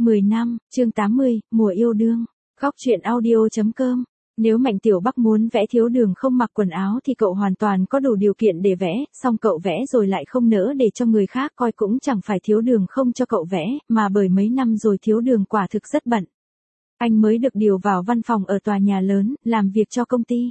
10 năm, chương 80, mùa yêu đương. Góc truyện audio.com. Nếu Mạnh Tiểu Bắc muốn vẽ Thiếu Đường không mặc quần áo thì cậu hoàn toàn có đủ điều kiện để vẽ, song cậu vẽ rồi lại không nỡ để cho người khác coi, cũng chẳng phải Thiếu Đường không cho cậu vẽ, mà bởi mấy năm rồi Thiếu Đường quả thực rất bận. Anh mới được điều vào văn phòng ở tòa nhà lớn, làm việc cho công ty.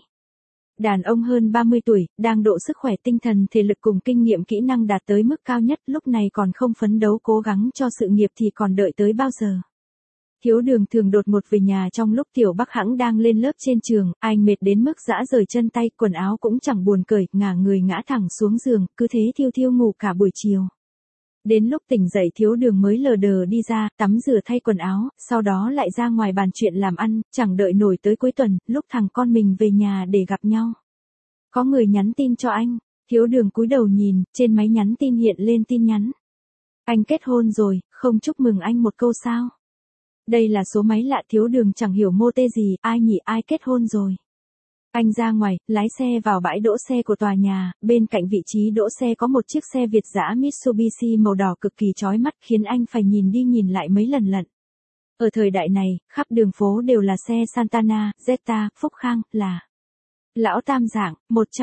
Đàn ông hơn 30 tuổi, đang độ sức khỏe tinh thần thể lực cùng kinh nghiệm kỹ năng đạt tới mức cao nhất, lúc này còn không phấn đấu cố gắng cho sự nghiệp thì còn đợi tới bao giờ. Thiếu Đường thường đột ngột về nhà trong lúc Tiểu Bắc hẵng đang lên lớp trên trường, anh mệt đến mức rã rời chân tay, quần áo cũng chẳng buồn cởi, ngả người ngã thẳng xuống giường, cứ thế thiêu thiêu ngủ cả buổi chiều. Đến lúc tỉnh dậy Thiếu Đường mới lờ đờ đi ra, tắm rửa thay quần áo, sau đó lại ra ngoài bàn chuyện làm ăn, chẳng đợi nổi tới cuối tuần, lúc thằng con mình về nhà để gặp nhau. Có người nhắn tin cho anh, Thiếu Đường cúi đầu nhìn, trên máy nhắn tin hiện lên tin nhắn. Anh kết hôn rồi, không chúc mừng anh một câu sao? Đây là số máy lạ, Thiếu Đường chẳng hiểu mô tê gì, ai nhỉ, ai kết hôn rồi? Anh ra ngoài, lái xe vào bãi đỗ xe của tòa nhà, bên cạnh vị trí đỗ xe có một chiếc xe Việt dã Mitsubishi màu đỏ cực kỳ chói mắt, khiến anh phải nhìn đi nhìn lại mấy lần lận. Ở thời đại này, khắp đường phố đều là xe Santana, Jetta, Phúc Khang, là Lão Tam Dạng,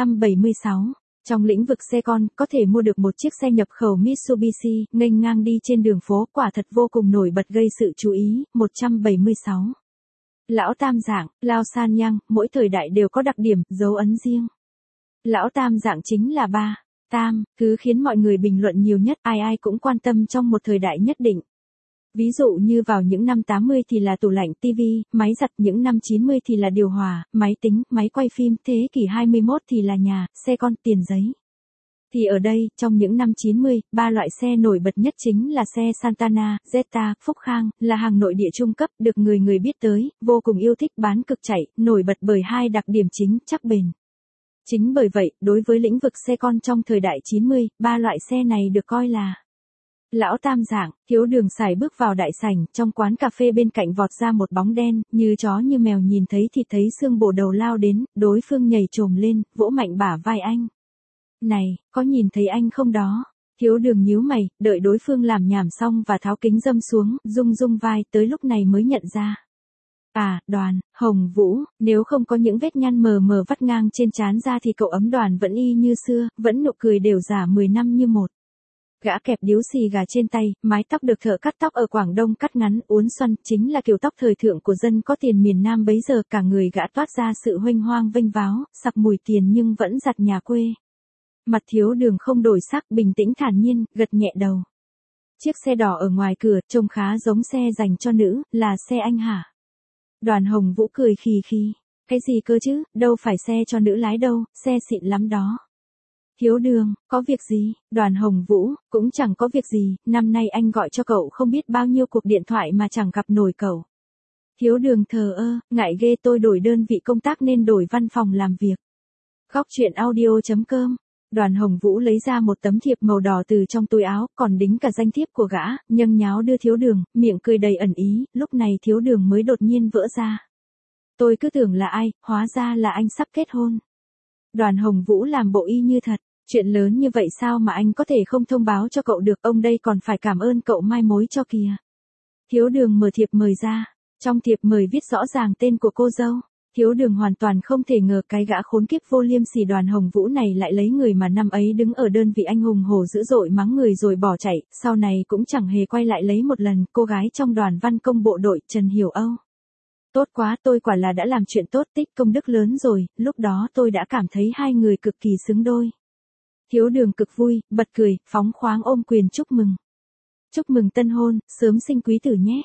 176. Trong lĩnh vực xe con, có thể mua được một chiếc xe nhập khẩu Mitsubishi, nghênh ngang đi trên đường phố, quả thật vô cùng nổi bật, gây sự chú ý, 176. Lão Tam Dạng, Lao San Nhang, mỗi thời đại đều có đặc điểm, dấu ấn riêng. Lão Tam Dạng chính là ba, Tam, cứ khiến mọi người bình luận nhiều nhất, ai ai cũng quan tâm trong một thời đại nhất định. Ví dụ như vào những năm 80 thì là tủ lạnh, tivi, máy giặt, những năm 90 thì là điều hòa, máy tính, máy quay phim, thế kỷ 21 thì là nhà, xe con, tiền giấy. Thì ở đây, trong những năm 90, ba loại xe nổi bật nhất chính là xe Santana, Jetta, Phúc Khang, là hàng nội địa trung cấp, được người người biết tới, vô cùng yêu thích, bán cực chạy, nổi bật bởi hai đặc điểm chính, chắc bền. Chính bởi vậy, đối với lĩnh vực xe con trong thời đại 90, ba loại xe này được coi là Lão Tam Dạng. Thiếu Đường sải bước vào đại sảnh, trong quán cà phê bên cạnh vọt ra một bóng đen, như chó như mèo, nhìn thấy thì thấy xương bổ đầu lao đến, đối phương nhảy chồm lên, vỗ mạnh bả vai anh. Này, có nhìn thấy anh không đó? Thiếu Đường nhíu mày, đợi đối phương làm nhảm xong và tháo kính râm xuống, rung rung vai, tới lúc này mới nhận ra. À, Đoàn, Hồng Vũ, nếu không có những vết nhăn mờ mờ vắt ngang trên trán ra thì cậu ấm Đoàn vẫn y như xưa, vẫn nụ cười đều giả 10 năm như một. Gã kẹp điếu xì gà trên tay, mái tóc được thợ cắt tóc ở Quảng Đông cắt ngắn, uốn xoăn, chính là kiểu tóc thời thượng của dân có tiền miền Nam bấy giờ, cả người gã toát ra sự huênh hoang vênh váo, sặc mùi tiền nhưng vẫn giặt nhà quê. Mặt Thiếu Đường không đổi sắc, bình tĩnh thản nhiên, gật nhẹ đầu. Chiếc xe đỏ ở ngoài cửa, trông khá giống xe dành cho nữ, là xe anh hả? Đoàn Hồng Vũ cười khì khì. Cái gì cơ chứ, đâu phải xe cho nữ lái đâu, xe xịn lắm đó. Thiếu Đường, có việc gì? Đoàn Hồng Vũ, cũng chẳng có việc gì, năm nay anh gọi cho cậu không biết bao nhiêu cuộc điện thoại mà chẳng gặp nổi cậu. Thiếu Đường thờ ơ, ngại ghê, tôi đổi đơn vị công tác nên đổi văn phòng làm việc. Góc truyện audio.com. Đoàn Hồng Vũ lấy ra một tấm thiệp màu đỏ từ trong túi áo, còn đính cả danh thiếp của gã, nhâng nháo đưa Thiếu Đường, miệng cười đầy ẩn ý, lúc này Thiếu Đường mới đột nhiên vỡ ra. Tôi cứ tưởng là ai, hóa ra là anh sắp kết hôn. Đoàn Hồng Vũ làm bộ y như thật, chuyện lớn như vậy sao mà anh có thể không thông báo cho cậu được, ông đây còn phải cảm ơn cậu mai mối cho kìa. Thiếu Đường mở thiệp mời ra, trong thiệp mời viết rõ ràng tên của cô dâu. Thiếu Đường hoàn toàn không thể ngờ cái gã khốn kiếp vô liêm sỉ Đoàn Hồng Vũ này lại lấy người mà năm ấy đứng ở đơn vị anh hùng hổ dữ dội mắng người rồi bỏ chạy, sau này cũng chẳng hề quay lại lấy một lần, cô gái trong đoàn văn công bộ đội, Trần Hiểu Âu. Tốt quá, tôi quả là đã làm chuyện tốt, tích công đức lớn rồi, lúc đó tôi đã cảm thấy hai người cực kỳ xứng đôi. Thiếu Đường cực vui, bật cười, phóng khoáng ôm quyền chúc mừng. Chúc mừng tân hôn, sớm sinh quý tử nhé.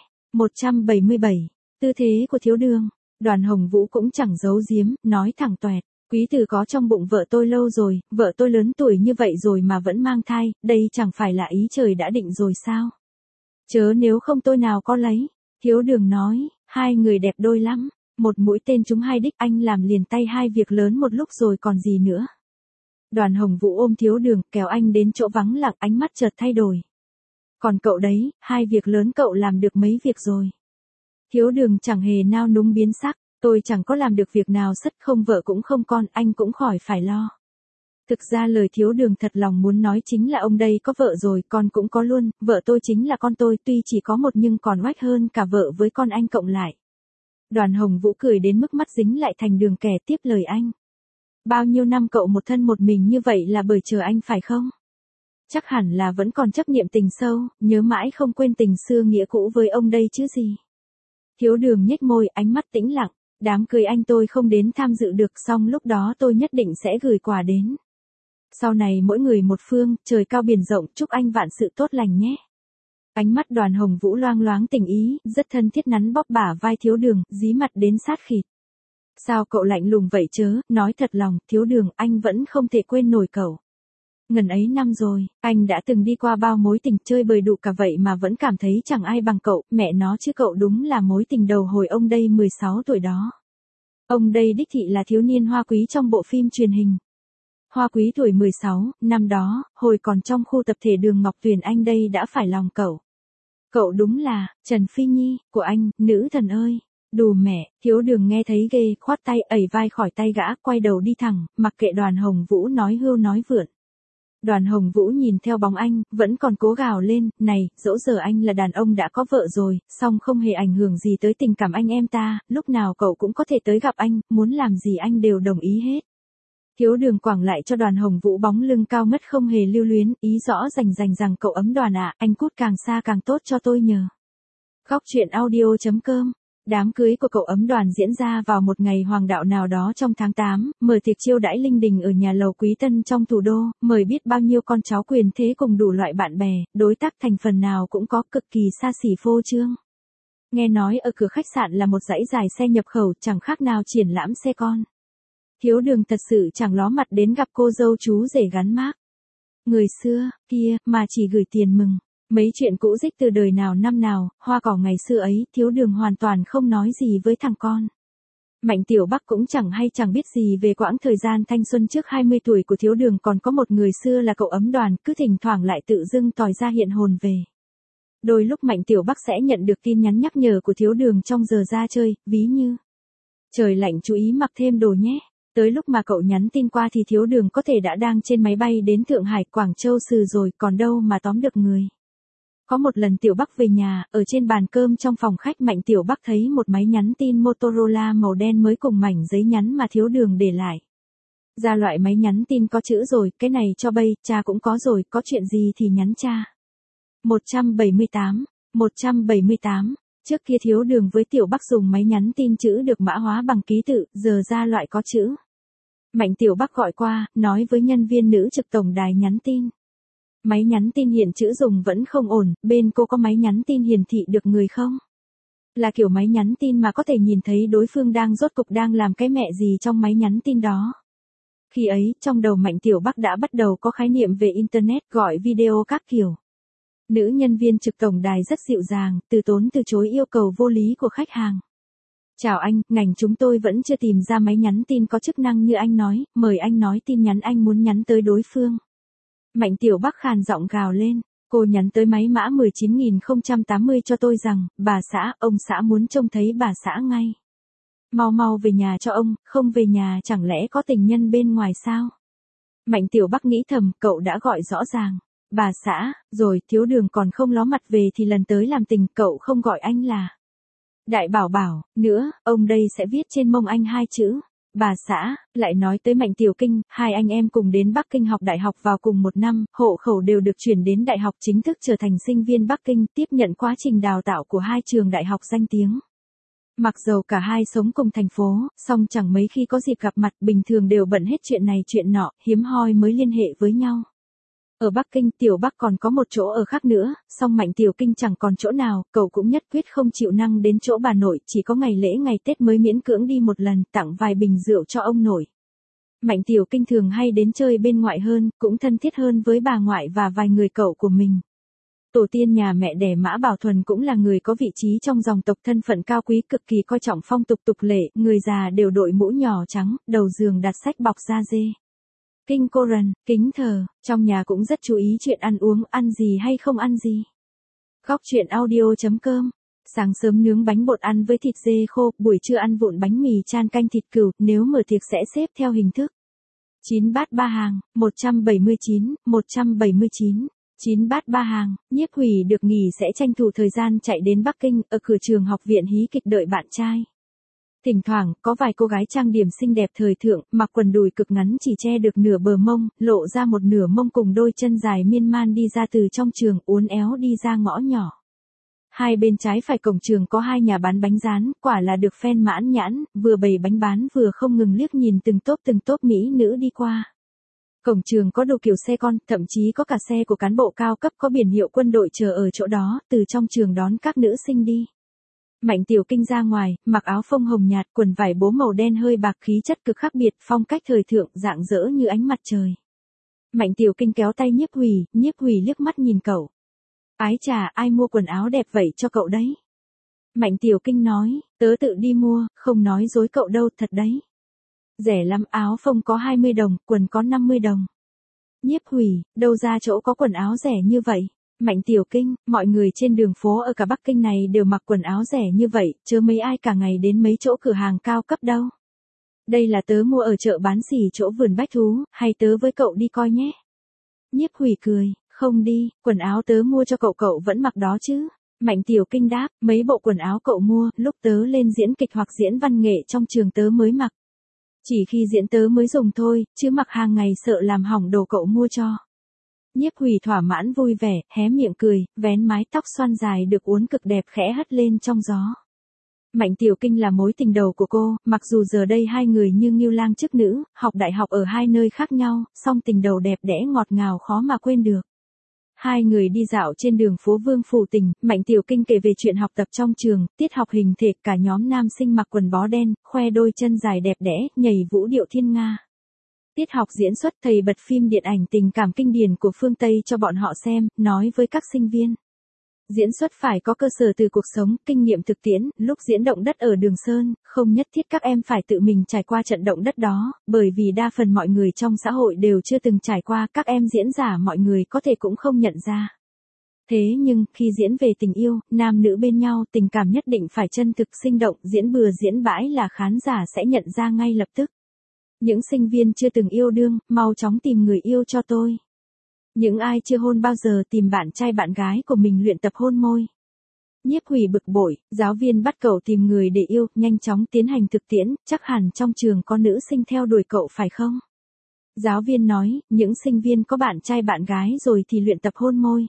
177. Tư thế của Thiếu Đường. Đoàn Hồng Vũ cũng chẳng giấu giếm, nói thẳng toẹt. Quý tử có trong bụng vợ tôi lâu rồi, vợ tôi lớn tuổi như vậy rồi mà vẫn mang thai, đây chẳng phải là ý trời đã định rồi sao? Chớ nếu không tôi nào có lấy. Thiếu Đường nói, hai người đẹp đôi lắm, một mũi tên trúng hai đích, anh làm liền tay hai việc lớn một lúc rồi còn gì nữa. Đoàn Hồng Vũ ôm Thiếu Đường, kéo anh đến chỗ vắng lặng, ánh mắt chợt thay đổi. Còn cậu đấy, hai việc lớn cậu làm được mấy việc rồi? Thiếu Đường chẳng hề nao núng biến sắc, tôi chẳng có làm được việc nào, sất không vợ cũng không con, anh cũng khỏi phải lo. Thực ra lời Thiếu Đường thật lòng muốn nói chính là ông đây có vợ rồi, con cũng có luôn, vợ tôi chính là con tôi, tuy chỉ có một nhưng còn oách hơn cả vợ với con anh cộng lại. Đoàn Hồng Vũ cười đến mức mắt dính lại thành đường kẻ tiếp lời anh. Bao nhiêu năm cậu một thân một mình như vậy là bởi chờ anh phải không? Chắc hẳn là vẫn còn chấp niệm tình sâu, nhớ mãi không quên tình xưa nghĩa cũ với ông đây chứ gì. Thiếu Đường nhếch môi, ánh mắt tĩnh lặng. Đám cưới anh tôi không đến tham dự được, xong lúc đó tôi nhất định sẽ gửi quà đến. Sau này mỗi người một phương, trời cao biển rộng, chúc anh vạn sự tốt lành nhé. Ánh mắt Đoàn Hồng Vũ loang loáng tình ý, rất thân thiết nắn bóp bả vai Thiếu Đường, dí mặt đến sát khịt. Sao cậu lạnh lùng vậy chớ, nói thật lòng, Thiếu Đường, anh vẫn không thể quên nổi cậu. Ngần ấy năm rồi, anh đã từng đi qua bao mối tình chơi bời đủ cả vậy mà vẫn cảm thấy chẳng ai bằng cậu, mẹ nó chứ cậu đúng là mối tình đầu hồi ông đây 16 tuổi đó. Ông đây đích thị là thiếu niên Hoa Quý trong bộ phim truyền hình. Hoa Quý tuổi 16, năm đó, hồi còn trong khu tập thể Đường Ngọc Tuyền anh đây đã phải lòng cậu. Cậu đúng là, Trần Phi Nhi, của anh, nữ thần ơi. Đù mẹ, Thiếu Đường nghe thấy ghê, khoát tay ẩy vai khỏi tay gã, quay đầu đi thẳng, mặc kệ Đoàn Hồng Vũ nói hưu nói vượn. Đoàn Hồng Vũ nhìn theo bóng anh, vẫn còn cố gào lên, này, dẫu giờ anh là đàn ông đã có vợ rồi, song không hề ảnh hưởng gì tới tình cảm anh em ta, lúc nào cậu cũng có thể tới gặp anh, muốn làm gì anh đều đồng ý hết. Thiếu Đường quẳng lại cho Đoàn Hồng Vũ bóng lưng cao ngất không hề lưu luyến, ý rõ rành rằng cậu ấm Đoàn ạ, anh cút càng xa càng tốt cho tôi nhờ. Góc truyện audio.com. Đám cưới của cậu ấm Đoàn diễn ra vào một ngày hoàng đạo nào đó trong tháng 8, mở tiệc chiêu đãi linh đình ở nhà lầu Quý Tân trong thủ đô, mời biết bao nhiêu con cháu quyền thế cùng đủ loại bạn bè, đối tác thành phần nào cũng có, cực kỳ xa xỉ phô trương. Nghe nói ở cửa khách sạn là một dãy dài xe nhập khẩu, chẳng khác nào triển lãm xe con. Thiếu Đường thật sự chẳng ló mặt đến gặp cô dâu chú rể gắn mác. Người xưa, kia, mà chỉ gửi tiền mừng. Mấy chuyện cũ dích từ đời nào năm nào, hoa cỏ ngày xưa ấy, Thiếu Đường hoàn toàn không nói gì với thằng con. Mạnh Tiểu Bắc cũng chẳng hay chẳng biết gì về quãng thời gian thanh xuân trước 20 tuổi của Thiếu Đường, còn có một người xưa là cậu ấm Đoàn, cứ thỉnh thoảng lại tự dưng tòi ra hiện hồn về. Đôi lúc Mạnh Tiểu Bắc sẽ nhận được tin nhắn nhắc nhở của Thiếu Đường trong giờ ra chơi, ví như: trời lạnh chú ý mặc thêm đồ nhé. Tới lúc mà cậu nhắn tin qua thì Thiếu Đường có thể đã đang trên máy bay đến Thượng Hải, Quảng Châu Sừ rồi, còn đâu mà tóm được người. Có một lần Tiểu Bắc về nhà, ở trên bàn cơm trong phòng khách, Mạnh Tiểu Bắc thấy một máy nhắn tin Motorola màu đen mới cùng mảnh giấy nhắn mà Thiếu Đường để lại. Ra loại máy nhắn tin có chữ rồi, cái này cho bây, cha cũng có rồi, có chuyện gì thì nhắn cha. 178. Trước kia Thiếu Đường với Tiểu Bắc dùng máy nhắn tin chữ được mã hóa bằng ký tự, giờ ra loại có chữ. Mạnh Tiểu Bắc gọi qua, nói với nhân viên nữ trực tổng đài nhắn tin. Máy nhắn tin hiện chữ dùng vẫn không ổn, bên cô có máy nhắn tin hiển thị được người không? Là kiểu máy nhắn tin mà có thể nhìn thấy đối phương rốt cục đang làm cái mẹ gì trong máy nhắn tin đó. Khi ấy, trong đầu Mạnh Tiểu Bắc đã bắt đầu có khái niệm về Internet, gọi video các kiểu. Nữ nhân viên trực tổng đài rất dịu dàng, từ tốn từ chối yêu cầu vô lý của khách hàng. Chào anh, ngành chúng tôi vẫn chưa tìm ra máy nhắn tin có chức năng như anh nói, mời anh nói tin nhắn anh muốn nhắn tới đối phương. Mạnh Tiểu Bắc khàn giọng gào lên, cô nhắn tới máy mã 19080 cho tôi rằng, bà xã, ông xã muốn trông thấy bà xã ngay. Mau về nhà cho ông, không về nhà chẳng lẽ có tình nhân bên ngoài sao? Mạnh Tiểu Bắc nghĩ thầm, cậu đã gọi rõ ràng. Bà xã, rồi, Thiếu Đường còn không ló mặt về thì lần tới làm tình, cậu không gọi anh là Đại Bảo, nữa, ông đây sẽ viết trên mông anh 2 chữ. Bà xã, lại nói tới Mạnh Tiểu Kinh, hai anh em cùng đến Bắc Kinh học đại học vào cùng một năm, hộ khẩu đều được chuyển đến đại học, chính thức trở thành sinh viên Bắc Kinh, tiếp nhận quá trình đào tạo của hai trường đại học danh tiếng. Mặc dầu cả hai sống cùng thành phố, song chẳng mấy khi có dịp gặp mặt, bình thường đều bận hết chuyện này chuyện nọ, hiếm hoi mới liên hệ với nhau. Ở Bắc Kinh, Tiểu Bắc còn có một chỗ ở khác nữa, song Mạnh Tiểu Kinh chẳng còn chỗ nào, cậu cũng nhất quyết không chịu năng đến chỗ bà nội, chỉ có ngày lễ ngày Tết mới miễn cưỡng đi một lần, tặng vài bình rượu cho ông nội. Mạnh Tiểu Kinh thường hay đến chơi bên ngoại hơn, cũng thân thiết hơn với bà ngoại và vài người cậu của mình. Tổ tiên nhà mẹ đẻ Mã Bảo Thuần cũng là người có vị trí trong dòng tộc, thân phận cao quý, cực kỳ coi trọng phong tục tục lệ, người già đều đội mũ nhỏ trắng, đầu giường đặt sách bọc da dê. Kinh Koran, kính thờ, trong nhà cũng rất chú ý chuyện ăn uống, ăn gì hay không ăn gì. Góc truyện audio.com. Sáng sớm nướng bánh bột ăn với thịt dê khô, buổi trưa ăn vụn bánh mì chan canh thịt cừu, nếu mở tiệc sẽ xếp theo hình thức. 9 bát 3 hàng, 179, 179. 9 bát 3 hàng, Nhiếp Hủy được nghỉ sẽ tranh thủ thời gian chạy đến Bắc Kinh, ở cửa trường học viện hí kịch đợi bạn trai. Thỉnh thoảng, có vài cô gái trang điểm xinh đẹp thời thượng, mặc quần đùi cực ngắn chỉ che được nửa bờ mông, lộ ra một nửa mông cùng đôi chân dài miên man đi ra từ trong trường, uốn éo đi ra ngõ nhỏ. Hai bên trái phải cổng trường có hai nhà bán bánh rán, quả là được fan mãn nhãn, vừa bày bánh bán vừa không ngừng liếc nhìn từng tốp mỹ nữ đi qua. Cổng trường có đủ kiểu xe con, thậm chí có cả xe của cán bộ cao cấp có biển hiệu quân đội chờ ở chỗ đó, từ trong trường đón các nữ sinh đi. Mạnh Tiểu Kinh ra ngoài, mặc áo phông hồng nhạt, quần vải bố màu đen hơi bạc, khí chất cực khác biệt, phong cách thời thượng, rạng rỡ như ánh mặt trời. Mạnh Tiểu Kinh kéo tay Nhiếp Hủy liếc mắt nhìn cậu. Ái chà, ai mua quần áo đẹp vậy cho cậu đấy? Mạnh Tiểu Kinh nói, tớ tự đi mua, không nói dối cậu đâu, thật đấy. Rẻ lắm, áo phông có 20 đồng, quần có 50 đồng. Nhiếp Hủy, đâu ra chỗ có quần áo rẻ như vậy? Mạnh Tiểu Kinh, mọi người trên đường phố ở cả Bắc Kinh này đều mặc quần áo rẻ như vậy, chớ mấy ai cả ngày đến mấy chỗ cửa hàng cao cấp đâu. Đây là tớ mua ở chợ bán xỉ chỗ vườn bách thú, hay tớ với cậu đi coi nhé? Nhiếp Hủy cười, không đi, quần áo tớ mua cho cậu vẫn mặc đó chứ. Mạnh Tiểu Kinh đáp, mấy bộ quần áo cậu mua, lúc tớ lên diễn kịch hoặc diễn văn nghệ trong trường tớ mới mặc. Chỉ khi diễn tớ mới dùng thôi, chứ mặc hàng ngày sợ làm hỏng đồ cậu mua cho. Nhiếp Hủy thỏa mãn vui vẻ, hé miệng cười, vén mái tóc xoăn dài được uốn cực đẹp khẽ hất lên trong gió. Mạnh Tiểu Kinh là mối tình đầu của cô, mặc dù giờ đây hai người như ngưu lang chức nữ, học đại học ở hai nơi khác nhau, song tình đầu đẹp đẽ ngọt ngào khó mà quên được. Hai người đi dạo trên đường phố Vương Phủ Tỉnh, Mạnh Tiểu Kinh kể về chuyện học tập trong trường, tiết học hình thể, cả nhóm nam sinh mặc quần bó đen, khoe đôi chân dài đẹp đẽ, nhảy vũ điệu thiên nga. Tiết học diễn xuất, thầy bật phim điện ảnh tình cảm kinh điển của phương Tây cho bọn họ xem, nói với các sinh viên. Diễn xuất phải có cơ sở từ cuộc sống, kinh nghiệm thực tiễn, lúc diễn động đất ở Đường Sơn, không nhất thiết các em phải tự mình trải qua trận động đất đó, bởi vì đa phần mọi người trong xã hội đều chưa từng trải qua, các em diễn giả mọi người có thể cũng không nhận ra. Thế nhưng, khi diễn về tình yêu, nam nữ bên nhau, tình cảm nhất định phải chân thực sinh động, diễn bừa diễn bãi là khán giả sẽ nhận ra ngay lập tức. Những sinh viên chưa từng yêu đương, mau chóng tìm người yêu cho tôi. Những ai chưa hôn bao giờ tìm bạn trai bạn gái của mình luyện tập hôn môi. Nhiếp Hủy bực bội, giáo viên bắt cậu tìm người để yêu, nhanh chóng tiến hành thực tiễn, chắc hẳn trong trường có nữ sinh theo đuổi cậu phải không? Giáo viên nói, những sinh viên có bạn trai bạn gái rồi thì luyện tập hôn môi.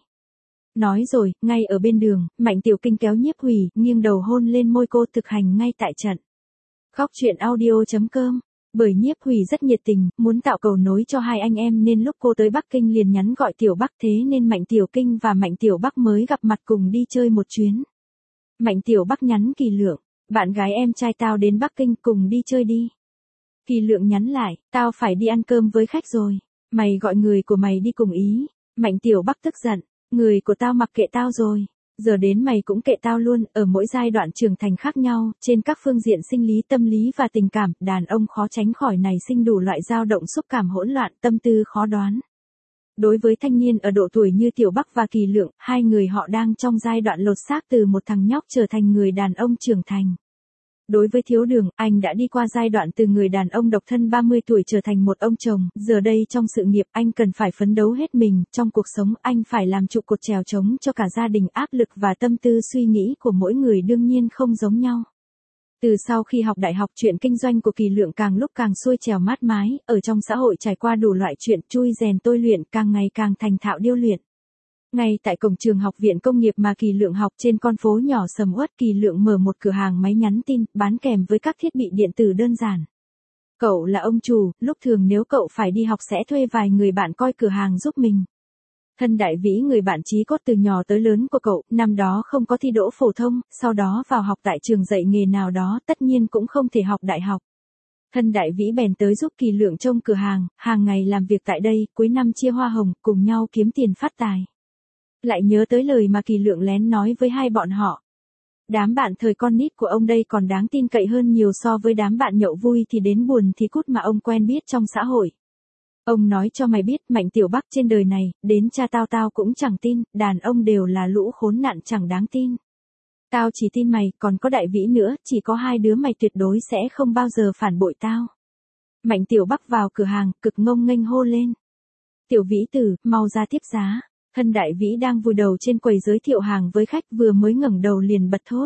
Nói rồi, ngay ở bên đường, Mạnh Tiểu Kinh kéo Nhiếp Hủy, nghiêng đầu hôn lên môi cô, thực hành ngay tại trận. Góc truyện audio.com. Bởi Nhiếp Hủy rất nhiệt tình, muốn tạo cầu nối cho hai anh em nên lúc cô tới Bắc Kinh liền nhắn gọi Tiểu Bắc, thế nên Mạnh Tiểu Kinh và Mạnh Tiểu Bắc mới gặp mặt cùng đi chơi một chuyến. Mạnh Tiểu Bắc nhắn Kỳ Lượng, bạn gái em trai tao đến Bắc Kinh cùng đi chơi đi. Kỳ Lượng nhắn lại, tao phải đi ăn cơm với khách rồi, mày gọi người của mày đi cùng ý. Mạnh Tiểu Bắc tức giận, người của tao mặc kệ tao rồi. Giờ đến mày cũng kệ tao luôn, ở mỗi giai đoạn trưởng thành khác nhau, trên các phương diện sinh lý tâm lý và tình cảm, đàn ông khó tránh khỏi nảy sinh đủ loại dao động xúc cảm hỗn loạn, tâm tư khó đoán. Đối với thanh niên ở độ tuổi như Tiểu Bắc và Kỳ Lượng, hai người họ đang trong giai đoạn lột xác từ một thằng nhóc trở thành người đàn ông trưởng thành. Đối với Thiếu Đường, anh đã đi qua giai đoạn từ người đàn ông độc thân 30 tuổi trở thành một ông chồng, giờ đây trong sự nghiệp anh cần phải phấn đấu hết mình, trong cuộc sống anh phải làm trụ cột chèo chống cho cả gia đình, áp lực và tâm tư suy nghĩ của mỗi người đương nhiên không giống nhau. Từ sau khi học đại học, chuyện kinh doanh của Kỳ Lượng càng lúc càng xuôi trèo mát mái, ở trong xã hội trải qua đủ loại chuyện chui rèn tôi luyện, càng ngày càng thành thạo điêu luyện. Ngay tại cổng trường học viện công nghiệp mà Kỳ Lượng học trên con phố nhỏ sầm uất, Kỳ Lượng mở một cửa hàng máy nhắn tin, bán kèm với các thiết bị điện tử đơn giản. Cậu là ông chủ, lúc thường nếu cậu phải đi học sẽ thuê vài người bạn coi cửa hàng giúp mình. Thân Đại Vĩ, người bạn chí cốt từ nhỏ tới lớn của cậu, năm đó không có thi đỗ phổ thông, sau đó vào học tại trường dạy nghề nào đó, tất nhiên cũng không thể học đại học. Thân Đại Vĩ bèn tới giúp Kỳ Lượng trông cửa hàng, hàng ngày làm việc tại đây, cuối năm chia hoa hồng, cùng nhau kiếm tiền phát tài. Lại nhớ tới lời mà Kỳ Lượng lén nói với hai bọn họ. Đám bạn thời con nít của ông đây còn đáng tin cậy hơn nhiều so với đám bạn nhậu vui thì đến buồn thì cút mà ông quen biết trong xã hội. Ông nói cho mày biết, Mạnh Tiểu Bắc trên đời này, đến cha tao cũng chẳng tin, đàn ông đều là lũ khốn nạn chẳng đáng tin. Tao chỉ tin mày, còn có Đại Vĩ nữa, chỉ có hai đứa mày tuyệt đối sẽ không bao giờ phản bội tao. Mạnh Tiểu Bắc vào cửa hàng, cực ngông nghênh hô lên. Tiểu Vĩ Tử, mau ra tiếp giá. Thân Đại Vĩ đang vùi đầu trên quầy giới thiệu hàng với khách, vừa mới ngẩng đầu liền bật thốt.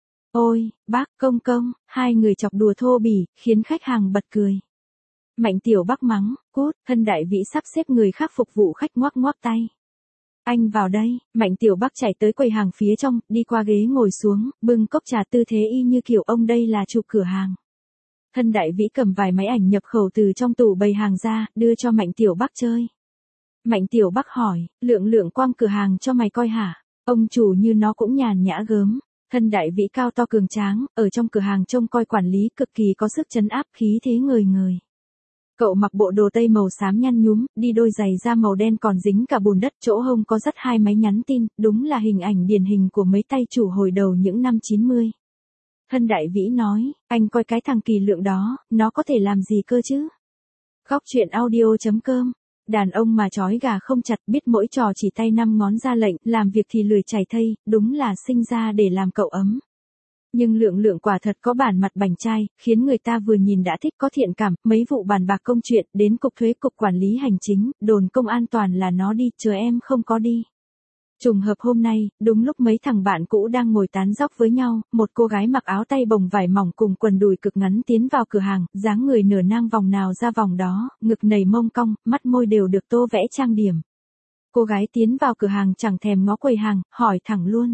Ôi, bác, công công, hai người chọc đùa thô bỉ, khiến khách hàng bật cười. Mạnh Tiểu Bắc mắng, cút, Thân Đại Vĩ sắp xếp người khác phục vụ khách ngoắc ngoắc tay. Anh vào đây, Mạnh Tiểu Bắc chạy tới quầy hàng phía trong, đi qua ghế ngồi xuống, bưng cốc trà tư thế y như kiểu ông đây là chủ cửa hàng. Thân Đại Vĩ cầm vài máy ảnh nhập khẩu từ trong tủ bày hàng ra, đưa cho Mạnh Tiểu Bắc chơi. Mạnh Tiểu Bắc hỏi, lượng quang cửa hàng cho mày coi hả? Ông chủ như nó cũng nhàn nhã gớm. Thân Đại Vĩ cao to cường tráng, ở trong cửa hàng trông coi quản lý cực kỳ có sức trấn áp, khí thế ngời ngời. Cậu mặc bộ đồ tây màu xám nhăn nhúm, đi đôi giày da màu đen còn dính cả bùn đất, chỗ hông có dắt hai máy nhắn tin, đúng là hình ảnh điển hình của mấy tay chủ hồi đầu những năm 90. Thân Đại Vĩ nói, anh coi cái thằng Kỳ Lượng đó, nó có thể làm gì cơ chứ? Góc truyện audio.com. Đàn ông mà trói gà không chặt, biết mỗi trò chỉ tay năm ngón ra lệnh, làm việc thì lười chảy thây, đúng là sinh ra để làm cậu ấm. Nhưng Lượng quả thật có bản mặt bảnh trai, khiến người ta vừa nhìn đã thích, có thiện cảm, mấy vụ bàn bạc công chuyện, đến cục thuế, cục quản lý hành chính, đồn công an toàn là nó đi, chờ em không có đi. Trùng hợp hôm nay, đúng lúc mấy thằng bạn cũ đang ngồi tán dóc với nhau, một cô gái mặc áo tay bồng vải mỏng cùng quần đùi cực ngắn tiến vào cửa hàng, dáng người nửa nang vòng nào ra vòng đó, ngực nầy mông cong, mắt môi đều được tô vẽ trang điểm. Cô gái tiến vào cửa hàng chẳng thèm ngó quầy hàng, hỏi thẳng luôn.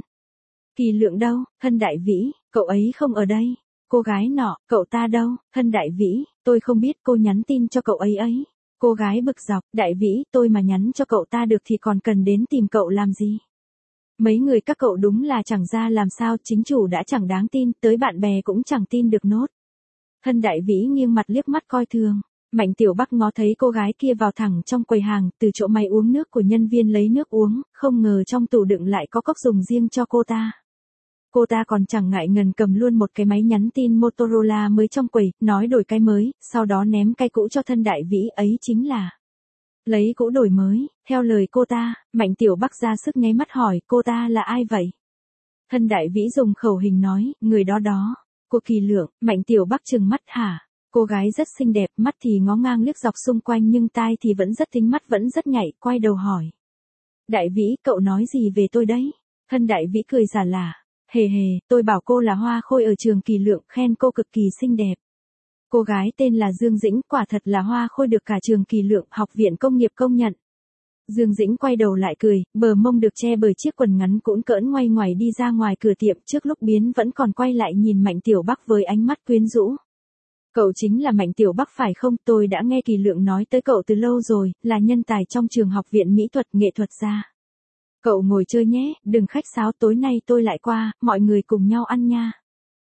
Kỳ Lượng đâu? Thân Đại Vĩ, cậu ấy không ở đây. Cô gái nọ, cậu ta đâu? Thân Đại Vĩ, tôi không biết, cô nhắn tin cho cậu ấy ấy. Cô gái bực dọc, Đại Vĩ, tôi mà nhắn cho cậu ta được thì còn cần đến tìm cậu làm gì? Mấy người các cậu đúng là chẳng ra làm sao, chính chủ đã chẳng đáng tin, tới bạn bè cũng chẳng tin được nốt. Thân Đại Vĩ nghiêng mặt liếc mắt coi thường. Mạnh Tiểu Bắc ngó thấy cô gái kia vào thẳng trong quầy hàng, từ chỗ máy uống nước của nhân viên lấy nước uống, không ngờ trong tủ đựng lại có cốc dùng riêng cho cô ta. Cô ta còn chẳng ngại ngần cầm luôn một cái máy nhắn tin Motorola mới trong quầy, nói đổi cái mới, sau đó ném cái cũ cho Thân Đại Vĩ, ấy chính là lấy cũ đổi mới. Theo lời cô ta, Mạnh Tiểu Bắc ra sức nháy mắt hỏi, cô ta là ai vậy? Thân Đại Vĩ dùng khẩu hình nói, người đó đó. Cô Kỳ Lượng. Mạnh Tiểu Bắc trừng mắt, hả? Cô gái rất xinh đẹp, mắt thì ngó ngang liếc dọc xung quanh nhưng tai thì vẫn rất thính, mắt vẫn rất nhạy, quay đầu hỏi. Đại Vĩ, cậu nói gì về tôi đấy? Thân Đại Vĩ cười giả lả. Hề hề, tôi bảo cô là hoa khôi ở trường Kỳ Lượng, khen cô cực kỳ xinh đẹp. Cô gái tên là Dương Dĩnh, quả thật là hoa khôi được cả trường Kỳ Lượng, học viện công nghiệp công nhận. Dương Dĩnh quay đầu lại cười, bờ mông được che bởi chiếc quần ngắn cũn cỡn ngoay ngoải đi ra ngoài cửa tiệm, trước lúc biến vẫn còn quay lại nhìn Mạnh Tiểu Bắc với ánh mắt quyến rũ. Cậu chính là Mạnh Tiểu Bắc phải không? Tôi đã nghe Kỳ Lượng nói tới cậu từ lâu rồi, là nhân tài trong trường học viện mỹ thuật nghệ thuật gia. Cậu ngồi chơi nhé, đừng khách sáo, tối nay tôi lại qua, mọi người cùng nhau ăn nha.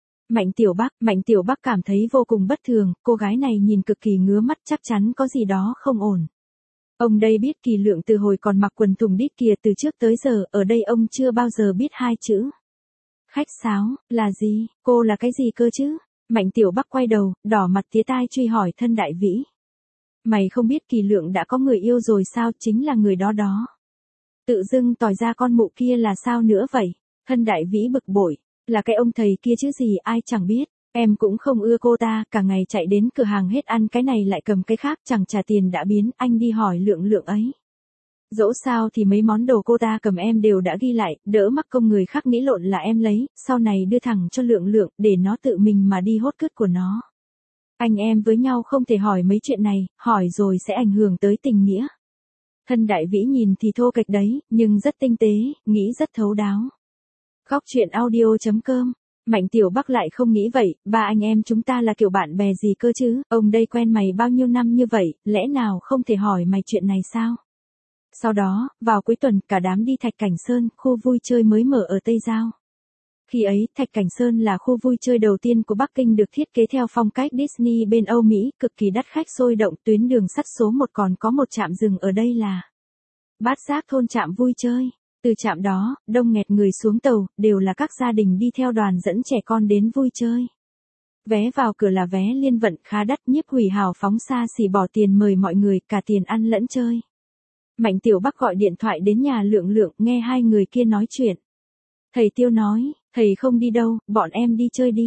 Mạnh Tiểu Bắc cảm thấy vô cùng bất thường, cô gái này nhìn cực kỳ ngứa mắt, chắc chắn có gì đó không ổn. Ông đây biết Kỳ Lượng từ hồi còn mặc quần thùng đít kìa, từ trước tới giờ, ở đây ông chưa bao giờ biết hai chữ. Khách sáo, là gì? Cô là cái gì cơ chứ? Mạnh Tiểu Bắc quay đầu, đỏ mặt tía tai truy hỏi Thân Đại Vĩ. Mày không biết Kỳ Lượng đã có người yêu rồi sao? Chính là người đó đó. Tự dưng tỏi ra con mụ kia là sao nữa vậy? Thân Đại Vĩ bực bội. Là cái ông thầy kia chứ gì, ai chẳng biết. Em cũng không ưa cô ta, cả ngày chạy đến cửa hàng hết ăn cái này lại cầm cái khác, chẳng trả tiền đã biến, anh đi hỏi Lượng ấy. Dẫu sao thì mấy món đồ cô ta cầm em đều đã ghi lại, đỡ mắc công người khác nghĩ lộn là em lấy, sau này đưa thẳng cho Lượng, để nó tự mình mà đi hốt cướp của nó. Anh em với nhau không thể hỏi mấy chuyện này, hỏi rồi sẽ ảnh hưởng tới tình nghĩa. Thân Đại Vĩ nhìn thì thô kệch đấy, nhưng rất tinh tế, nghĩ rất thấu đáo. Góc truyện audio.com. Mạnh Tiểu Bắc lại không nghĩ vậy, ba anh em chúng ta là kiểu bạn bè gì cơ chứ, ông đây quen mày bao nhiêu năm như vậy, lẽ nào không thể hỏi mày chuyện này sao? Sau đó, vào cuối tuần, cả đám đi Thạch Cảnh Sơn, khu vui chơi mới mở ở Tây Giao. Khi ấy, Thạch Cảnh Sơn là khu vui chơi đầu tiên của Bắc Kinh được thiết kế theo phong cách Disney bên Âu Mỹ, cực kỳ đắt khách sôi động, tuyến đường sắt số 1 còn có một trạm dừng ở đây là Bát Giác thôn trạm vui chơi. Từ trạm đó, đông nghẹt người xuống tàu, đều là các gia đình đi theo đoàn dẫn trẻ con đến vui chơi. Vé vào cửa là vé liên vận khá đắt, Nhiếp Hủy hào phóng xa xỉ bỏ tiền mời mọi người, cả tiền ăn lẫn chơi. Mạnh Tiểu Bắc gọi điện thoại đến nhà Lượng, nghe hai người kia nói chuyện. Thầy Tiêu nói, thầy không đi đâu, bọn em đi chơi đi.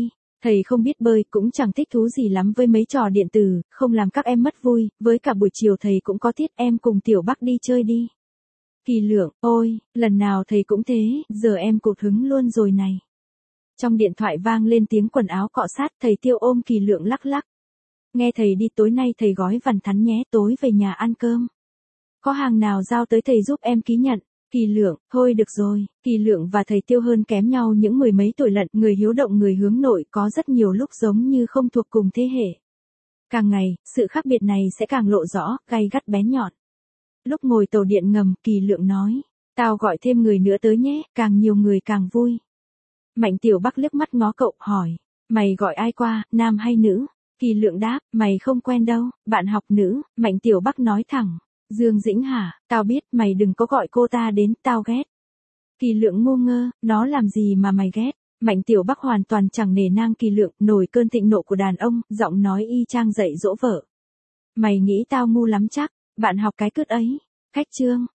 Thầy không biết bơi, cũng chẳng thích thú gì lắm với mấy trò điện tử, không làm các em mất vui, với cả buổi chiều thầy cũng có tiết em cùng Tiểu Bắc đi chơi đi. Kỳ Lượng, ôi, lần nào thầy cũng thế, giờ em cụt hứng luôn rồi này. Trong điện thoại vang lên tiếng quần áo cọ sát, thầy Tiêu ôm Kỳ Lượng lắc lắc. Nghe thầy đi tối nay thầy gói vằn thắn nhé, tối về nhà ăn cơm. Có hàng nào giao tới thầy giúp em ký nhận. Kỳ Lượng, thôi được rồi, Kỳ Lượng và thầy Tiêu hơn kém nhau những mười mấy tuổi lận, người hiếu động người hướng nội có rất nhiều lúc giống như không thuộc cùng thế hệ. Càng ngày, sự khác biệt này sẽ càng lộ rõ, gay gắt bén nhọn. Lúc ngồi tàu điện ngầm, Kỳ Lượng nói, tao gọi thêm người nữa tới nhé, càng nhiều người càng vui. Mạnh Tiểu Bắc liếc mắt ngó cậu, hỏi, mày gọi ai qua, nam hay nữ? Kỳ Lượng đáp, mày không quen đâu, bạn học nữ. Mạnh Tiểu Bắc nói thẳng, Dương Dĩnh hả, tao biết, mày đừng có gọi cô ta đến, tao ghét. Kỳ Lượng ngu ngơ, nó làm gì mà mày ghét? Mạnh Tiểu Bắc hoàn toàn chẳng nể nang Kỳ Lượng, nổi cơn thịnh nộ của đàn ông, giọng nói y chang dạy dỗ vợ. Mày nghĩ tao ngu lắm chắc, bạn học cái cứt ấy. Khách trương.